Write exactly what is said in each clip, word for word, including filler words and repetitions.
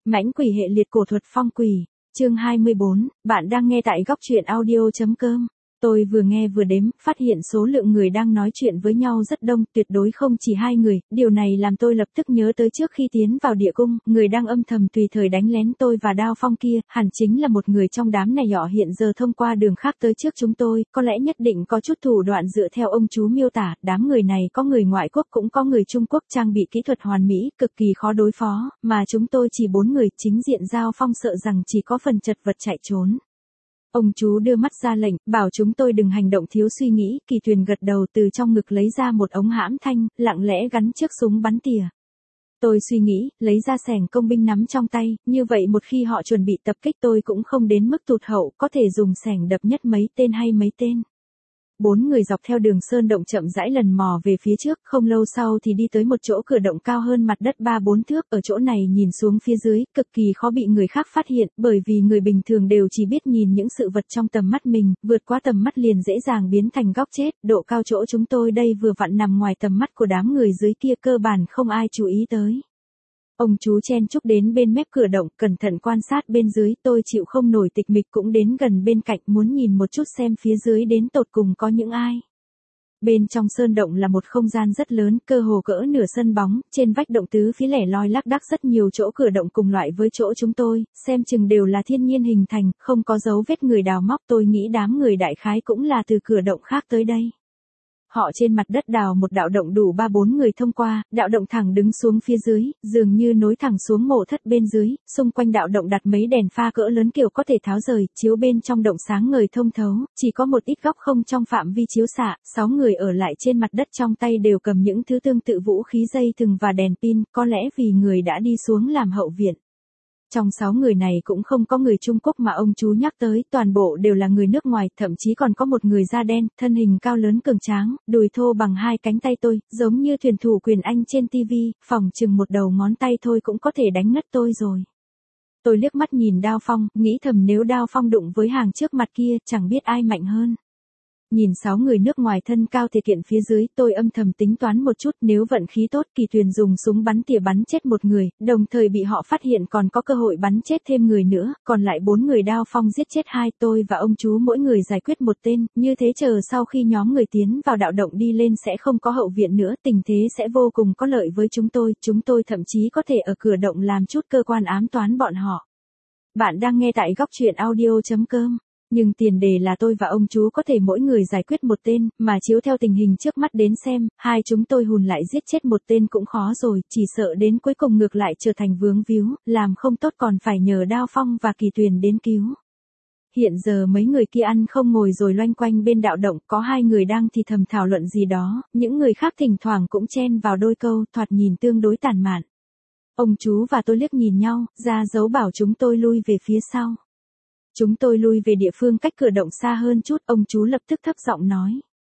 Mãnh quỷ hệ liệt cổ thuật phong quỷ, chương hai mươi bốn, bạn đang nghe tại góc truyện audio.com. Tôi vừa nghe vừa đếm, phát hiện số lượng người đang nói chuyện với nhau rất đông, tuyệt đối không chỉ hai người, điều này làm tôi lập tức nhớ tới trước khi tiến vào địa cung, người đang âm thầm tùy thời đánh lén tôi và Đao Phong kia, hẳn chính là một người trong đám này họ hiện giờ thông qua đường khác tới trước chúng tôi, có lẽ nhất định có chút thủ đoạn dựa theo ông chú miêu tả, đám người này có người ngoại quốc cũng có người Trung Quốc trang bị kỹ thuật hoàn mỹ, cực kỳ khó đối phó, mà chúng tôi chỉ bốn người, chính diện Đao Phong sợ rằng chỉ có phần chật vật chạy trốn. Ông chú đưa mắt ra lệnh, bảo chúng tôi đừng hành động thiếu suy nghĩ, Kỳ Tuyền gật đầu từ trong ngực lấy ra một ống hãm thanh, lặng lẽ gắn trước súng bắn tỉa. Tôi suy nghĩ, lấy ra xẻng công binh nắm trong tay, như vậy một khi họ chuẩn bị tập kích tôi cũng không đến mức tụt hậu, có thể dùng xẻng đập nhất mấy tên hay mấy tên. Bốn người dọc theo đường sơn động chậm rãi lần mò về phía trước, không lâu sau thì đi tới một chỗ cửa động cao hơn mặt đất ba bốn thước, ở chỗ này nhìn xuống phía dưới, cực kỳ khó bị người khác phát hiện, bởi vì người bình thường đều chỉ biết nhìn những sự vật trong tầm mắt mình, vượt qua tầm mắt liền dễ dàng biến thành góc chết, độ cao chỗ chúng tôi đây vừa vặn nằm ngoài tầm mắt của đám người dưới kia cơ bản không ai chú ý tới. Ông chú chen chúc đến bên mép cửa động, cẩn thận quan sát bên dưới, tôi chịu không nổi tịch mịch cũng đến gần bên cạnh muốn nhìn một chút xem phía dưới đến tột cùng có những ai. Bên trong sơn động là một không gian rất lớn, cơ hồ cỡ nửa sân bóng, trên vách động tứ phía lẻ loi lác đác rất nhiều chỗ cửa động cùng loại với chỗ chúng tôi, xem chừng đều là thiên nhiên hình thành, không có dấu vết người đào móc, tôi nghĩ đám người đại khái cũng là từ cửa động khác tới đây. Họ trên mặt đất đào một đạo động đủ ba bốn người thông qua, đạo động thẳng đứng xuống phía dưới, dường như nối thẳng xuống mộ thất bên dưới, xung quanh đạo động đặt mấy đèn pha cỡ lớn kiểu có thể tháo rời, chiếu bên trong động sáng ngời thông thấu, chỉ có một ít góc không trong phạm vi chiếu xạ, sáu người ở lại trên mặt đất trong tay đều cầm những thứ tương tự vũ khí dây thừng và đèn pin, có lẽ vì người đã đi xuống làm hậu viện. Trong sáu người này cũng không có người Trung Quốc mà ông chú nhắc tới, toàn bộ đều là người nước ngoài, thậm chí còn có một người da đen, thân hình cao lớn cường tráng, đùi thô bằng hai cánh tay tôi, giống như thuyền thủ quyền Anh trên tivi, phỏng chừng một đầu ngón tay thôi cũng có thể đánh ngất tôi rồi. Tôi liếc mắt nhìn Đao Phong, nghĩ thầm nếu Đao Phong đụng với hàng trước mặt kia, chẳng biết ai mạnh hơn. Nhìn sáu người nước ngoài thân cao thể kiện phía dưới, tôi âm thầm tính toán một chút, nếu vận khí tốt, Kỳ Tuyền dùng súng bắn tỉa bắn chết một người, đồng thời bị họ phát hiện còn có cơ hội bắn chết thêm người nữa, còn lại bốn người Đao Phong giết chết hai, tôi và ông chú mỗi người giải quyết một tên, như thế chờ sau khi nhóm người tiến vào đạo động đi lên sẽ không có hậu viện nữa, tình thế sẽ vô cùng có lợi với chúng tôi, chúng tôi thậm chí có thể ở cửa động làm chút cơ quan ám toán bọn họ. Bạn đang nghe tại góc truyện audio.com. Nhưng tiền đề là tôi và ông chú có thể mỗi người giải quyết một tên, mà chiếu theo tình hình trước mắt đến xem, hai chúng tôi hùn lại giết chết một tên cũng khó rồi, chỉ sợ đến cuối cùng ngược lại trở thành vướng víu, làm không tốt còn phải nhờ Đao Phong và Kỳ Tuyền đến cứu. Hiện giờ mấy người kia ăn không ngồi rồi loanh quanh bên đạo động, có hai người đang thì thầm thảo luận gì đó, những người khác thỉnh thoảng cũng chen vào đôi câu, thoạt nhìn tương đối tàn mạn. Ông chú và tôi liếc nhìn nhau, ra dấu bảo chúng tôi lui về phía sau. Chúng tôi lui về địa phương cách cửa động xa hơn chút, ông chú lập tức thấp giọng nói.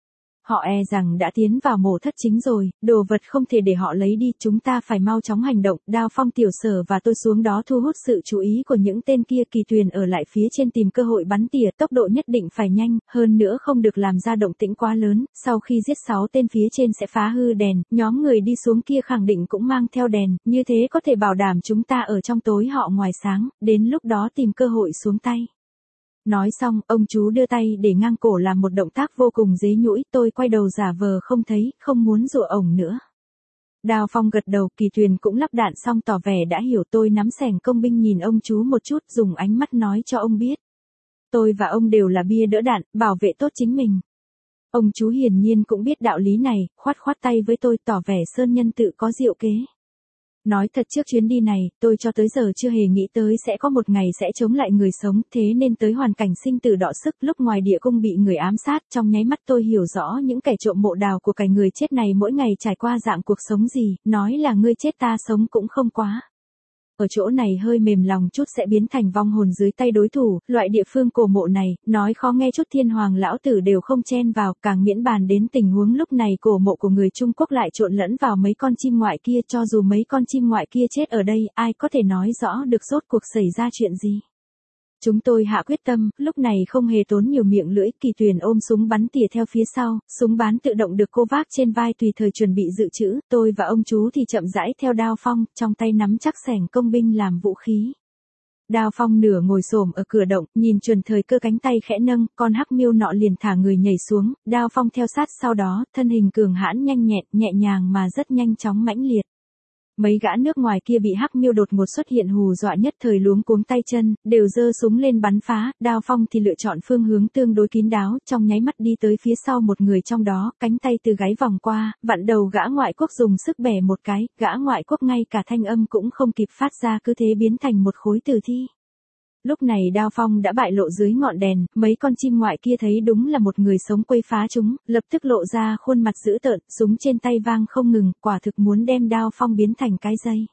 Họ e rằng đã tiến vào mộ thất chính rồi, đồ vật không thể để họ lấy đi, chúng ta phải mau chóng hành động, Đao Phong tiểu sở và tôi xuống đó thu hút sự chú ý của những tên kia, Kỳ Tuyền ở lại phía trên tìm cơ hội bắn tỉa, tốc độ nhất định phải nhanh, hơn nữa không được làm ra động tĩnh quá lớn, sau khi giết sáu tên phía trên sẽ phá hư đèn, nhóm người đi xuống kia khẳng định cũng mang theo đèn, như thế có thể bảo đảm chúng ta ở trong tối họ ngoài sáng, đến lúc đó tìm cơ hội xuống tay. Nói xong, ông chú đưa tay để ngang cổ làm một động tác vô cùng dế nhũi, tôi quay đầu giả vờ không thấy, không muốn rủa ổng nữa. Đao Phong gật đầu, Kỳ Tuyền cũng lắp đạn xong tỏ vẻ đã hiểu, tôi nắm xẻng công binh nhìn ông chú một chút, dùng ánh mắt nói cho ông biết. Tôi và ông đều là bia đỡ đạn, bảo vệ tốt chính mình. Ông chú hiển nhiên cũng biết đạo lý này, khoát khoát tay với tôi tỏ vẻ sơn nhân tự có diệu kế. Nói thật trước chuyến đi này, tôi cho tới giờ chưa hề nghĩ tới sẽ có một ngày sẽ chống lại người sống, thế nên tới hoàn cảnh sinh tử đọ sức, lúc ngoài địa cung bị người ám sát, trong nháy mắt tôi hiểu rõ những kẻ trộm mộ đào của cải người chết này mỗi ngày trải qua dạng cuộc sống gì, nói là ngươi chết ta sống cũng không quá. Ở chỗ này hơi mềm lòng chút sẽ biến thành vong hồn dưới tay đối thủ, loại địa phương cổ mộ này, nói khó nghe chút thiên hoàng lão tử đều không chen vào, càng miễn bàn đến tình huống lúc này cổ mộ của người Trung Quốc lại trộn lẫn vào mấy con chim ngoại kia, cho dù mấy con chim ngoại kia chết ở đây, ai có thể nói rõ được rốt cuộc xảy ra chuyện gì. Chúng tôi hạ quyết tâm, lúc này không hề tốn nhiều miệng lưỡi, Kỳ Tuyền ôm súng bắn tỉa theo phía sau, súng bán tự động được cô vác trên vai tùy thời chuẩn bị dự trữ, tôi và ông chú thì chậm rãi theo Đao Phong, trong tay nắm chắc xẻng công binh làm vũ khí. Đao Phong nửa ngồi xổm ở cửa động, nhìn chuẩn thời cơ cánh tay khẽ nâng, con hắc miêu nọ liền thả người nhảy xuống, Đao Phong theo sát sau đó, thân hình cường hãn nhanh nhẹn, nhẹ nhàng mà rất nhanh chóng mãnh liệt. Mấy gã nước ngoài kia bị hắc miêu đột ngột xuất hiện hù dọa nhất thời luống cuống tay chân, đều giơ súng lên bắn phá, Đao Phong thì lựa chọn phương hướng tương đối kín đáo, trong nháy mắt đi tới phía sau một người trong đó, cánh tay từ gáy vòng qua, vặn đầu gã ngoại quốc dùng sức bẻ một cái, gã ngoại quốc ngay cả thanh âm cũng không kịp phát ra cứ thế biến thành một khối tử thi. Lúc này Đao Phong đã bại lộ dưới ngọn đèn, mấy con chim ngoại kia thấy đúng là một người sống quây phá chúng, lập tức lộ ra khuôn mặt dữ tợn, súng trên tay vang không ngừng, quả thực muốn đem Đao Phong biến thành cái dây.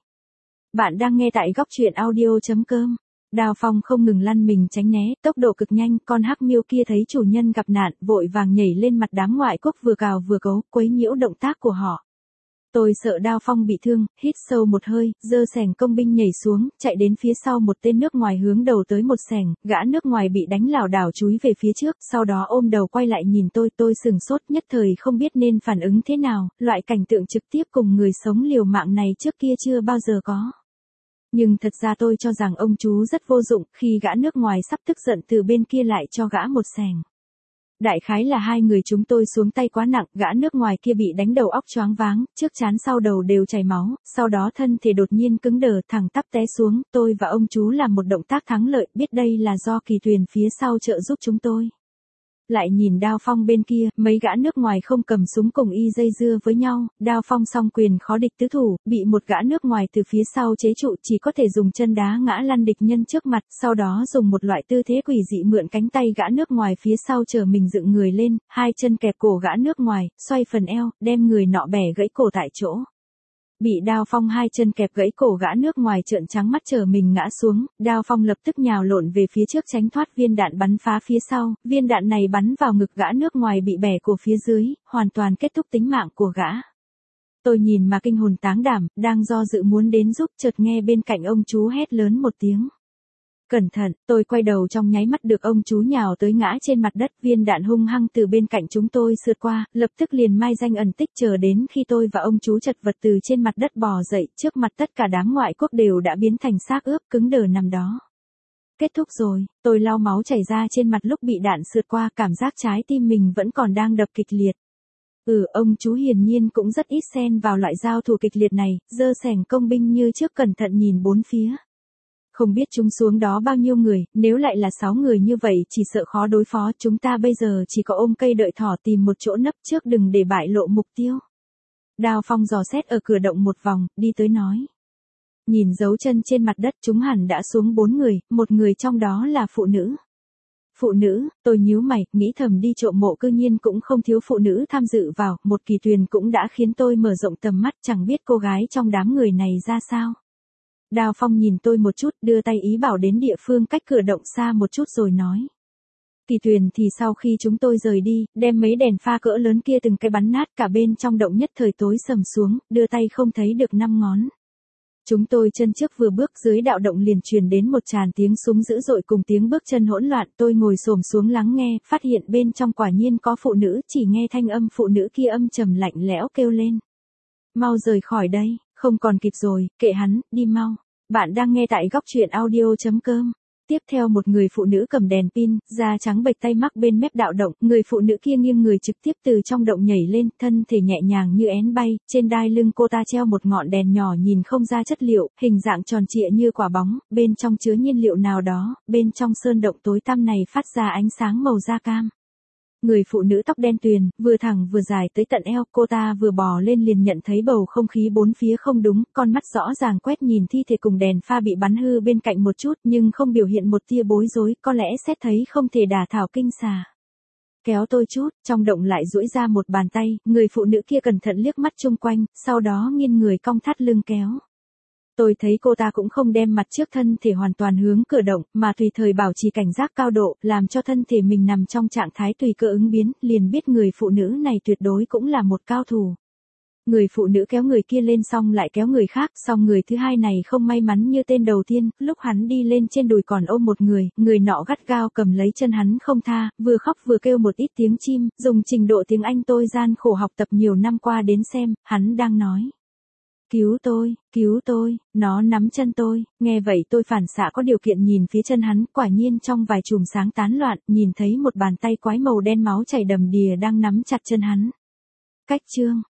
Bạn đang nghe tại góc truyện audio chấm com. Đao Phong không ngừng lăn mình tránh né, tốc độ cực nhanh, con hắc miêu kia thấy chủ nhân gặp nạn, vội vàng nhảy lên mặt đám ngoại quốc vừa cào vừa cấu, quấy nhiễu động tác của họ. Tôi sợ Đao Phong bị thương, hít sâu một hơi, giơ xẻng công binh nhảy xuống, chạy đến phía sau một tên nước ngoài hướng đầu tới một xẻng, gã nước ngoài bị đánh lảo đảo chúi về phía trước, sau đó ôm đầu quay lại nhìn tôi, tôi sừng sốt nhất thời không biết nên phản ứng thế nào, loại cảnh tượng trực tiếp cùng người sống liều mạng này trước kia chưa bao giờ có. Nhưng thật ra tôi cho rằng ông chú rất vô dụng, khi gã nước ngoài sắp tức giận từ bên kia lại cho gã một xẻng. Đại khái là hai người chúng tôi xuống tay quá nặng, gã nước ngoài kia bị đánh đầu óc choáng váng, trước trán sau đầu đều chảy máu, sau đó thân thể đột nhiên cứng đờ thẳng tắp té xuống, tôi và ông chú làm một động tác thắng lợi, biết đây là do Kỳ Tuyền phía sau trợ giúp chúng tôi. Lại nhìn Đao Phong bên kia, mấy gã nước ngoài không cầm súng cùng y dây dưa với nhau, Đao Phong song quyền khó địch tứ thủ, bị một gã nước ngoài từ phía sau chế trụ, chỉ có thể dùng chân đá ngã lăn địch nhân trước mặt, sau đó dùng một loại tư thế quỷ dị mượn cánh tay gã nước ngoài phía sau chờ mình dựng người lên, hai chân kẹp cổ gã nước ngoài, xoay phần eo, đem người nọ bẻ gãy cổ tại chỗ. Bị Đao Phong hai chân kẹp gãy cổ gã nước ngoài trợn trắng mắt chờ mình ngã xuống, Đao Phong lập tức nhào lộn về phía trước tránh thoát viên đạn bắn phá phía sau, viên đạn này bắn vào ngực gã nước ngoài bị bẻ cổ phía dưới, hoàn toàn kết thúc tính mạng của gã. Tôi nhìn mà kinh hồn táng đảm, đang do dự muốn đến giúp, chợt nghe bên cạnh ông chú hét lớn một tiếng. Cẩn thận, tôi quay đầu trong nháy mắt được ông chú nhào tới ngã trên mặt đất, viên đạn hung hăng từ bên cạnh chúng tôi sượt qua, lập tức liền mai danh ẩn tích, chờ đến khi tôi và ông chú chật vật từ trên mặt đất bò dậy, trước mặt tất cả đám ngoại quốc đều đã biến thành xác ướp cứng đờ nằm đó. Kết thúc rồi, tôi lau máu chảy ra trên mặt lúc bị đạn sượt qua, cảm giác trái tim mình vẫn còn đang đập kịch liệt. Ừ, ông chú hiển nhiên cũng rất ít xen vào loại giao thủ kịch liệt này, giơ xẻng công binh như trước cẩn thận nhìn bốn phía. Không biết chúng xuống đó bao nhiêu người, nếu lại là sáu người như vậy chỉ sợ khó đối phó, chúng ta bây giờ chỉ có ôm cây đợi thỏ tìm một chỗ nấp trước đừng để bại lộ mục tiêu. Đao Phong dò xét ở cửa động một vòng, đi tới nói. Nhìn dấu chân trên mặt đất chúng hẳn đã xuống bốn người, một người trong đó là phụ nữ. Phụ nữ, tôi nhíu mày, nghĩ thầm đi trộm mộ cư nhiên cũng không thiếu phụ nữ tham dự vào, một Kỳ Tuyền cũng đã khiến tôi mở rộng tầm mắt, chẳng biết cô gái trong đám người này ra sao. Đao Phong nhìn tôi một chút, đưa tay ý bảo đến địa phương cách cửa động xa một chút rồi nói. Kỳ Tuyền thì sau khi chúng tôi rời đi, đem mấy đèn pha cỡ lớn kia từng cái bắn nát, cả bên trong động nhất thời tối sầm xuống, đưa tay không thấy được năm ngón. Chúng tôi chân trước vừa bước dưới đạo động liền truyền đến một tràn tiếng súng dữ dội cùng tiếng bước chân hỗn loạn, tôi ngồi xổm xuống lắng nghe, phát hiện bên trong quả nhiên có phụ nữ, chỉ nghe thanh âm phụ nữ kia âm trầm lạnh lẽo kêu lên. Mau rời khỏi đây, không còn kịp rồi, kệ hắn, đi mau. Bạn đang nghe tại góc truyện audio chấm com. Tiếp theo một người phụ nữ cầm đèn pin, da trắng bệch tay mắc bên mép đạo động, người phụ nữ kia nghiêng người trực tiếp từ trong động nhảy lên, thân thể nhẹ nhàng như én bay, trên đai lưng cô ta treo một ngọn đèn nhỏ nhìn không ra chất liệu, hình dạng tròn trịa như quả bóng, bên trong chứa nhiên liệu nào đó, bên trong sơn động tối tăm này phát ra ánh sáng màu da cam. Người phụ nữ tóc đen tuyền, vừa thẳng vừa dài tới tận eo, cô ta vừa bò lên liền nhận thấy bầu không khí bốn phía không đúng, con mắt rõ ràng quét nhìn thi thể cùng đèn pha bị bắn hư bên cạnh một chút, nhưng không biểu hiện một tia bối rối, có lẽ xét thấy không thể đả thảo kinh xà. Kéo tôi chút, trong động lại duỗi ra một bàn tay, người phụ nữ kia cẩn thận liếc mắt chung quanh, sau đó nghiêng người cong thắt lưng kéo. Tôi thấy cô ta cũng không đem mặt trước thân thể hoàn toàn hướng cửa động, mà tùy thời bảo trì cảnh giác cao độ, làm cho thân thể mình nằm trong trạng thái tùy cơ ứng biến, liền biết người phụ nữ này tuyệt đối cũng là một cao thủ. Người phụ nữ kéo người kia lên xong lại kéo người khác, xong người thứ hai này không may mắn như tên đầu tiên, lúc hắn đi lên trên đùi còn ôm một người, người nọ gắt gao cầm lấy chân hắn không tha, vừa khóc vừa kêu một ít tiếng chim, dùng trình độ tiếng Anh tôi gian khổ học tập nhiều năm qua đến xem, hắn đang nói. Cứu tôi, cứu tôi, nó nắm chân tôi, nghe vậy tôi phản xạ có điều kiện nhìn phía chân hắn, quả nhiên trong vài chùm sáng tán loạn, nhìn thấy một bàn tay quái màu đen máu chảy đầm đìa đang nắm chặt chân hắn. Cách chương